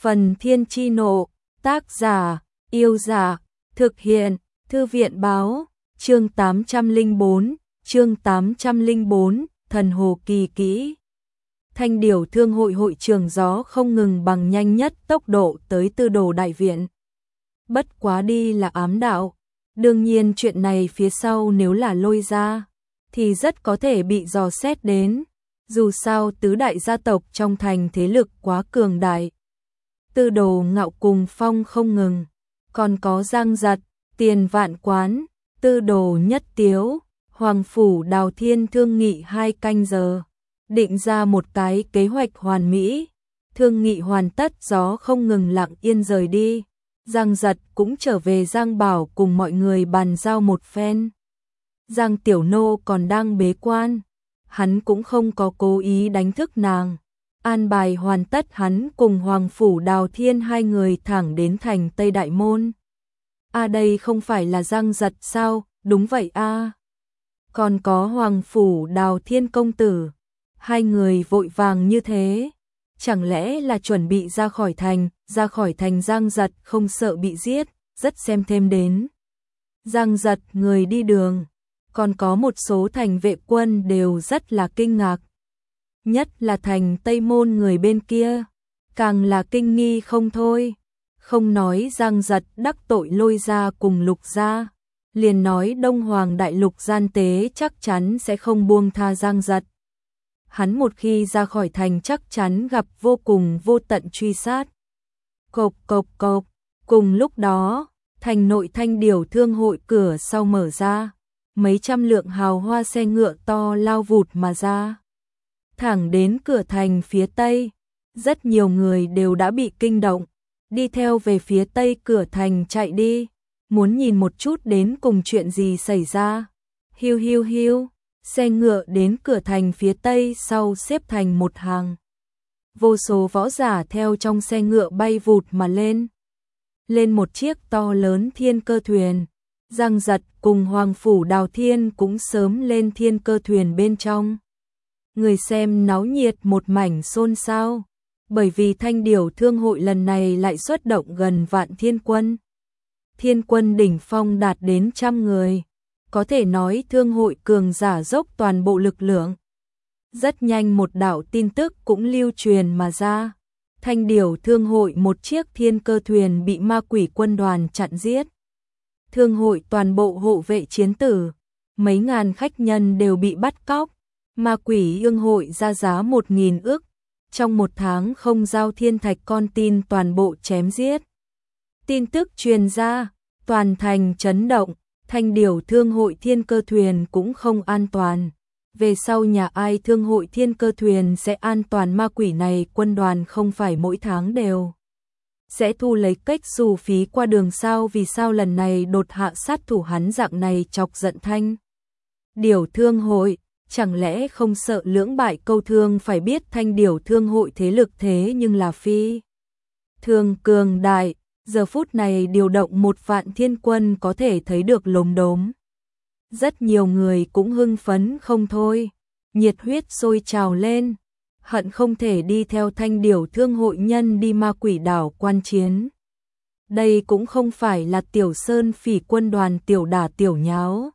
Phần Thiên Chi Nộ, tác giả, Yêu Dạ, thực hiện, Thư viện báo, chương 804, Thần Hồ Kỳ Kỹ. Thanh Điểu Thương hội hội trường gió không ngừng bằng nhanh nhất tốc độ tới Tư Đồ đại viện. Bất quá đi là ám đạo, đương nhiên chuyện này phía sau nếu là lôi ra, thì rất có thể bị dò xét đến, dù sao tứ đại gia tộc trong thành thế lực quá cường đại. Tư Đồ Ngạo cùng Phong không ngừng, còn có Giang Giật, Tiền Vạn Quán, Tư Đồ Nhất Tiếu, Hoàng Phủ Đào Thiên thương nghị 2 canh giờ, định ra một cái kế hoạch hoàn mỹ. Thương nghị hoàn tất, gió không ngừng lặng yên rời đi. Giang Giật cũng trở về Giang Bảo cùng mọi người bàn giao một phen. Giang Tiểu Nô còn đang bế quan, hắn cũng không có cố ý đánh thức nàng. An bài hoàn tất, hắn cùng Hoàng Phủ Đào Thiên 2 người thẳng đến thành Tây Đại Môn. Đây không phải là Giang Giật sao? Đúng vậy a. Còn có Hoàng Phủ Đào Thiên công tử. 2 người vội vàng như thế, chẳng lẽ là chuẩn bị ra khỏi thành? Ra khỏi thành Giang Giật không sợ bị giết, rất xem thêm đến. Giang Giật người đi đường, còn có một số thành vệ quân đều rất là kinh ngạc. Nhất là thành Tây Môn người bên kia, càng là kinh nghi không thôi. Không nói Giang Giật đắc tội lôi ra cùng Lục gia, liền nói Đông Hoàng Đại Lục gian tế chắc chắn sẽ không buông tha Giang Giật. Hắn một khi ra khỏi thành chắc chắn gặp vô cùng vô tận truy sát. Cộp cộp cộp, cùng lúc đó, thành nội Thanh Điểu Thương hội cửa sau mở ra, mấy trăm lượng hào hoa xe ngựa to lao vụt mà ra. Thẳng đến cửa thành phía Tây, rất nhiều người đều đã bị kinh động, đi theo về phía Tây cửa thành chạy đi, muốn nhìn một chút đến cùng chuyện gì xảy ra. Hiu hiu hiu, xe ngựa đến cửa thành phía Tây sau xếp thành một hàng. Vô số võ giả theo trong xe ngựa bay vụt mà lên. Lên một chiếc to lớn thiên cơ thuyền, Giang Giật cùng Hoàng Phủ Đào Thiên cũng sớm lên thiên cơ thuyền bên trong. Người xem náo nhiệt một mảnh xôn xao, bởi vì Thanh Điểu Thương hội lần này lại xuất động gần vạn thiên quân. Thiên quân đỉnh phong đạt đến 100 người, có thể nói thương hội cường giả dốc toàn bộ lực lượng. Rất nhanh một đạo tin tức cũng lưu truyền mà ra. Thanh Điểu Thương hội một chiếc thiên cơ thuyền bị ma quỷ quân đoàn chặn giết. Thương hội toàn bộ hộ vệ chiến tử, mấy ngàn khách nhân đều bị bắt cóc. Ma quỷ ương hội ra giá 1.000 ức, trong 1 tháng không giao thiên thạch con tin toàn bộ chém giết. Tin tức truyền ra, toàn thành chấn động, Thanh Điểu Thương hội thiên cơ thuyền cũng không an toàn. Về sau nhà ai thương hội thiên cơ thuyền sẽ an toàn? Ma quỷ này quân đoàn không phải mỗi tháng đều sẽ thu lấy cách xù phí qua đường sao? Vì sao lần này đột hạ sát thủ hắn dạng này chọc giận Thanh Điểu Thương hội? Chẳng lẽ không sợ lưỡng bại câu thương? Phải biết Thanh Điểu Thương hội thế lực thế nhưng là phi thường cường đại, giờ phút này điều động 1 vạn thiên quân có thể thấy được lốm đốm. Rất nhiều người cũng hưng phấn không thôi, nhiệt huyết sôi trào lên, hận không thể đi theo Thanh Điểu Thương hội nhân đi ma quỷ đảo quan chiến. Đây cũng không phải là Tiểu Sơn Phỉ quân đoàn tiểu đả tiểu nháo.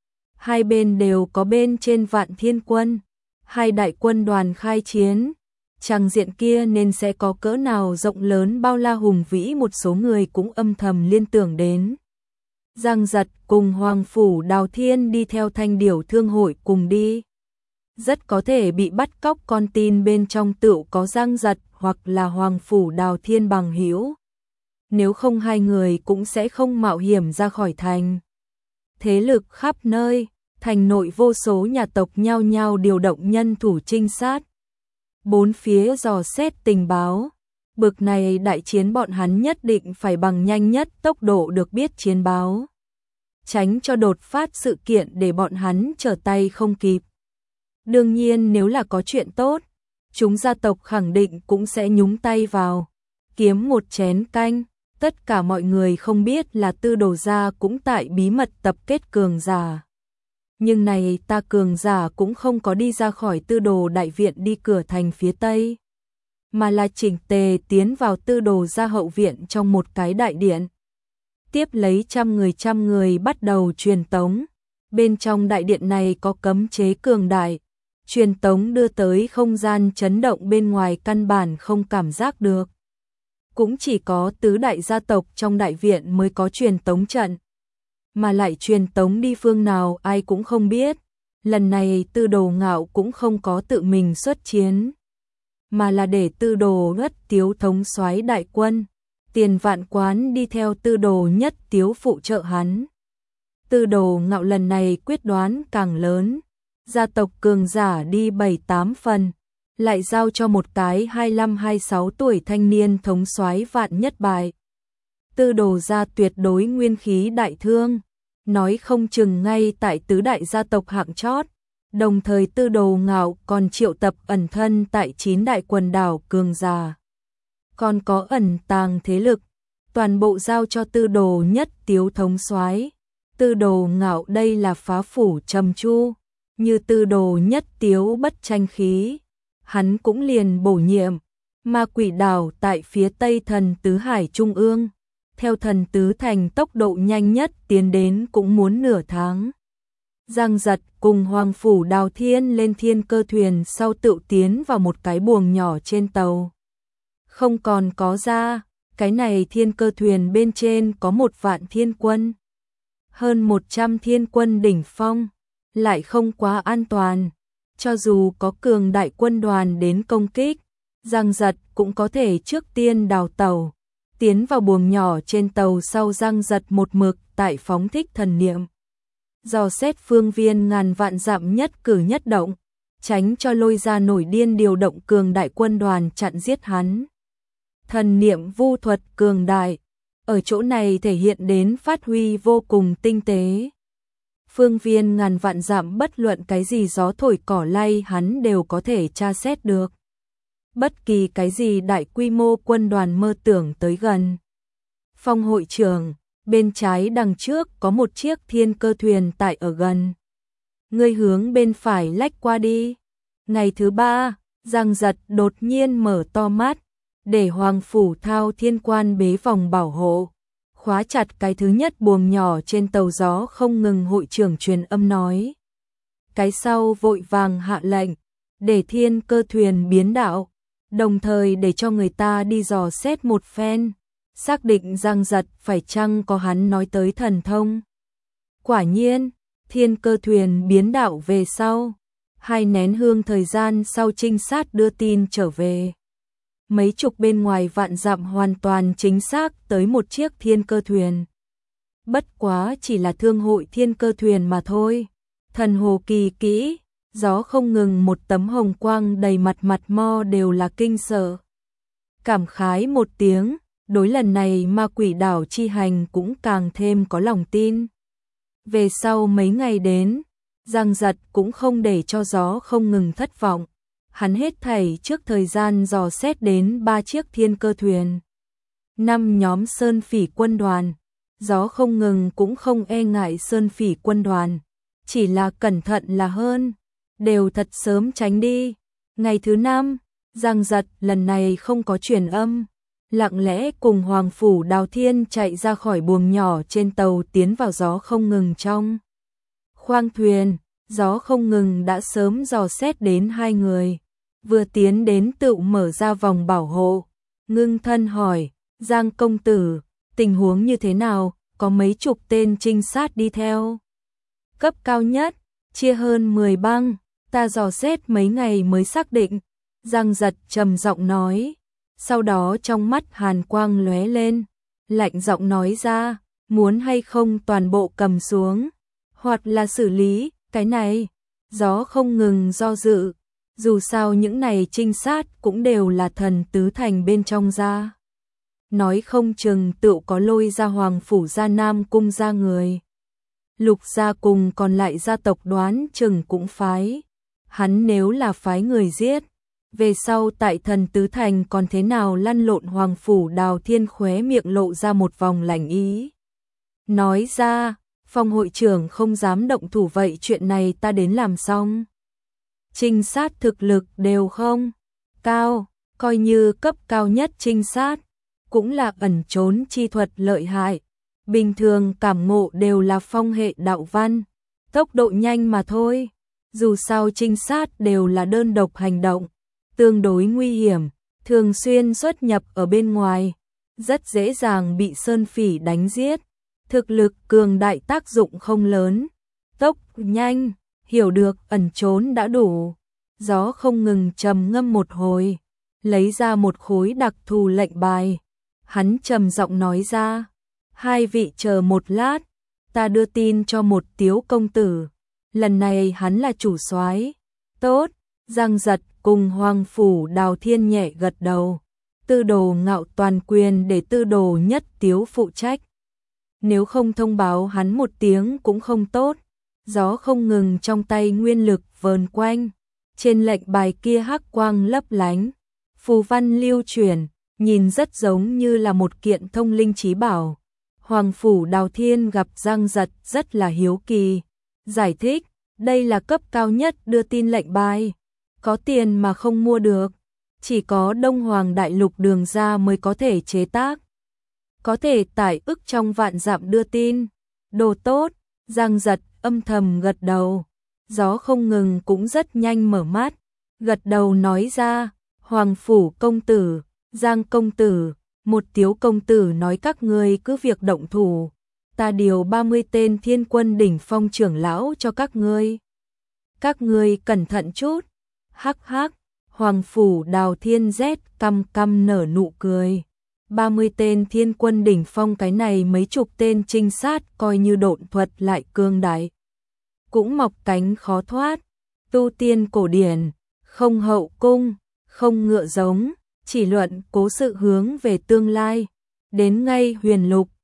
2 bên đều có bên trên vạn thiên quân, 2 đại quân đoàn khai chiến. Trang diện kia nên sẽ có cỡ nào rộng lớn bao la hùng vĩ, một số người cũng âm thầm liên tưởng đến. Giang Giật cùng Hoàng Phủ Đào Thiên đi theo Thanh Điểu Thương hội cùng đi, rất có thể bị bắt cóc con tin bên trong tựu có Giang Giật hoặc là Hoàng Phủ Đào Thiên bằng hữu. Nếu không 2 người cũng sẽ không mạo hiểm ra khỏi thành. Thế lực khắp nơi, thành nội vô số nhà tộc nhao nhao điều động nhân thủ trinh sát, 4 phía dò xét tình báo. Bực này đại chiến bọn hắn nhất định phải bằng nhanh nhất tốc độ được biết chiến báo, tránh cho đột phát sự kiện để bọn hắn trở tay không kịp. Đương nhiên nếu là có chuyện tốt, chúng gia tộc khẳng định cũng sẽ nhúng tay vào, kiếm một chén canh. Tất cả mọi người không biết là Tư Đồ gia cũng tại bí mật tập kết cường giả. Nhưng này ta cường giả cũng không có đi ra khỏi Tư Đồ đại viện đi cửa thành phía Tây. mà là chỉnh tề tiến vào Tư Đồ gia hậu viện trong một cái đại điện. Tiếp lấy trăm người bắt đầu truyền tống. Bên trong đại điện này có cấm chế cường đại, truyền tống đưa tới không gian chấn động bên ngoài căn bản không cảm giác được. Cũng chỉ có tứ đại gia tộc trong đại viện mới có truyền tống trận, mà lại truyền tống đi phương nào ai cũng không biết. Lần này Tư Đồ Ngạo cũng không có tự mình xuất chiến, mà là để Tư Đồ Nhất Tiếu thống soái đại quân, Tiền Vạn Quán đi theo Tư Đồ Nhất Tiếu phụ trợ hắn. Tư Đồ Ngạo lần này quyết đoán càng lớn, gia tộc cường giả đi 7-8 phần, lại giao cho một cái 25-26 tuổi thanh niên thống soái vạn nhất bại. Tư Đồ gia tuyệt đối nguyên khí đại thương, nói không chừng ngay tại tứ đại gia tộc hạng chót. Đồng thời Tư Đồ Ngạo còn triệu tập ẩn thân tại 9 đại quần đảo cường giả, còn có ẩn tàng thế lực, toàn bộ giao cho Tư Đồ Nhất Tiếu thống soái. Tư Đồ Ngạo đây là phá phủ trầm chu, như Tư Đồ Nhất Tiếu bất tranh khí, hắn cũng liền bổ nhiệm Ma Quỷ đảo tại phía tây Thần Tứ Hải trung ương. Theo Thần Tứ Thành tốc độ nhanh nhất tiến đến cũng muốn nửa tháng. Giang Giật cùng Hoàng Phủ Đào Thiên lên thiên cơ thuyền sau tự tiến vào một cái buồng nhỏ trên tàu. Không còn có ra, cái này thiên cơ thuyền bên trên có 1.000.000 thiên quân. Hơn 100 thiên quân đỉnh phong, lại không quá an toàn. Cho dù có cường đại quân đoàn đến công kích, Giang Giật cũng có thể trước tiên đào tàu. Tiến vào buồng nhỏ trên tàu sau Giang Giật một mực tại phóng thích thần niệm, dò xét phương viên ngàn vạn dặm nhất cử nhất động, tránh cho lôi ra nổi điên điều động cường đại quân đoàn chặn giết hắn. Thần niệm vu thuật cường đại, ở chỗ này thể hiện đến phát huy vô cùng tinh tế. Phương viên ngàn vạn dặm bất luận cái gì gió thổi cỏ lay hắn đều có thể tra xét được. Bất kỳ cái gì đại quy mô quân đoàn mơ tưởng tới gần. Phong hội trường, bên trái đằng trước có một chiếc thiên cơ thuyền tại ở gần. Ngươi hướng bên phải lách qua đi. Ngày thứ 3, Giang Giật đột nhiên mở to mắt, để Hoàng Phủ Thao Thiên Quan bế vòng bảo hộ, khóa chặt cái thứ nhất buồng nhỏ trên tàu gió không ngừng. Hội trưởng truyền âm nói. Cái sau vội vàng hạ lệnh, để thiên cơ thuyền biến đạo, đồng thời để cho người ta đi dò xét một phen, xác định Giang Giật phải chăng có hắn nói tới thần thông. Quả nhiên, thiên cơ thuyền biến đạo về sau, 2 nén hương thời gian sau trinh sát đưa tin trở về. Mấy chục bên ngoài vạn dặm hoàn toàn chính xác tới một chiếc thiên cơ thuyền. Bất quá chỉ là thương hội thiên cơ thuyền mà thôi. Thần hồ kỳ kỹ, gió không ngừng, một tấm hồng quang đầy mặt mo đều là kinh sợ. Cảm khái một tiếng, đối lần này Ma Quỷ đảo chi hành cũng càng thêm có lòng tin. Về sau mấy ngày đến, Giang Giật cũng không để cho gió không ngừng thất vọng. Hắn hết thảy trước thời gian dò xét đến 3 chiếc thiên cơ thuyền, 5 nhóm sơn phỉ quân đoàn. Gió không ngừng cũng không e ngại sơn phỉ quân đoàn, chỉ là cẩn thận là hơn, đều thật sớm tránh đi. Ngày thứ 5, Giang Giật lần này không có truyền âm, lặng lẽ cùng Hoàng Phủ Đào Thiên chạy ra khỏi buồng nhỏ trên tàu tiến vào gió không ngừng trong khoang thuyền. Gió không ngừng đã sớm dò xét đến 2 người, vừa tiến đến tự mở ra vòng bảo hộ, ngưng thân hỏi, Giang công tử, tình huống như thế nào, có mấy chục tên trinh sát đi theo. Cấp cao nhất, chia hơn 10 băng, ta dò xét mấy ngày mới xác định. Giang Giật trầm giọng nói, sau đó trong mắt hàn quang lóe lên, lạnh giọng nói ra, muốn hay không toàn bộ cầm xuống, hoặc là xử lý. Cái này, gió không ngừng do dự, dù sao những này trinh sát cũng đều là Thần Tứ Thành bên trong ra. Nói không chừng tự có lôi ra Hoàng Phủ gia Nam Cung ra người. Lục gia cùng còn lại gia tộc đoán chừng cũng phái. Hắn nếu là phái người giết, về sau tại Thần Tứ Thành còn thế nào lăn lộn. Hoàng Phủ Đào Thiên khóe miệng lộ ra một vòng lạnh ý. Nói ra, Phong hội trưởng không dám động thủ, vậy chuyện này ta đến làm xong. Trinh sát thực lực đều không cao, coi như cấp cao nhất trinh sát, cũng là ẩn trốn chi thuật lợi hại. Bình thường cảm ngộ đều là phong hệ đạo văn, tốc độ nhanh mà thôi. Dù sao trinh sát đều là đơn độc hành động, tương đối nguy hiểm, thường xuyên xuất nhập ở bên ngoài, rất dễ dàng bị sơn phỉ đánh giết. Thực lực cường đại tác dụng không lớn, tốc nhanh, hiểu được ẩn trốn đã đủ. Gió không ngừng trầm ngâm một hồi, lấy ra một khối đặc thù lệnh bài. Hắn trầm giọng nói ra, hai vị chờ một lát, ta đưa tin cho một Tiếu công tử. Lần này hắn là chủ soái. Tốt, Giang Giật cùng Hoàng Phủ Đào Thiên nhẹ gật đầu. Tư đồ Ngạo toàn quyền để tư đồ Nhất Tiếu phụ trách. Nếu không thông báo hắn một tiếng cũng không tốt. Gió không ngừng trong tay nguyên lực vờn quanh. Trên lệnh bài kia hắc quang lấp lánh, phù văn lưu chuyển, nhìn rất giống như là một kiện thông linh chí bảo. Hoàng Phủ Đào Thiên gặp Giang Giật rất là hiếu kỳ, giải thích, đây là cấp cao nhất đưa tin lệnh bài, có tiền mà không mua được, chỉ có Đông Hoàng Đại Lục Đường ra mới có thể chế tác. Có thể tải ức trong vạn dặm đưa tin, đồ tốt. Giang Giật âm thầm gật đầu. Gió không ngừng cũng rất nhanh mở mắt, gật đầu nói ra, Hoàng Phủ công tử, Giang công tử, một Tiếu công tử nói các ngươi cứ việc động thủ, ta điều 30 tên Thiên Quân đỉnh phong trưởng lão cho các ngươi. Các ngươi cẩn thận chút. Hắc hắc, Hoàng Phủ Đào Thiên rét căm căm nở nụ cười. 30 tên Thiên Quân đỉnh phong, cái này mấy chục tên trinh sát coi như độn thuật lại cương đại, cũng mọc cánh khó thoát. Tu tiên cổ điển, không hậu cung, không ngựa giống, chỉ luận cố sự hướng về tương lai. Đến ngay huyền lục,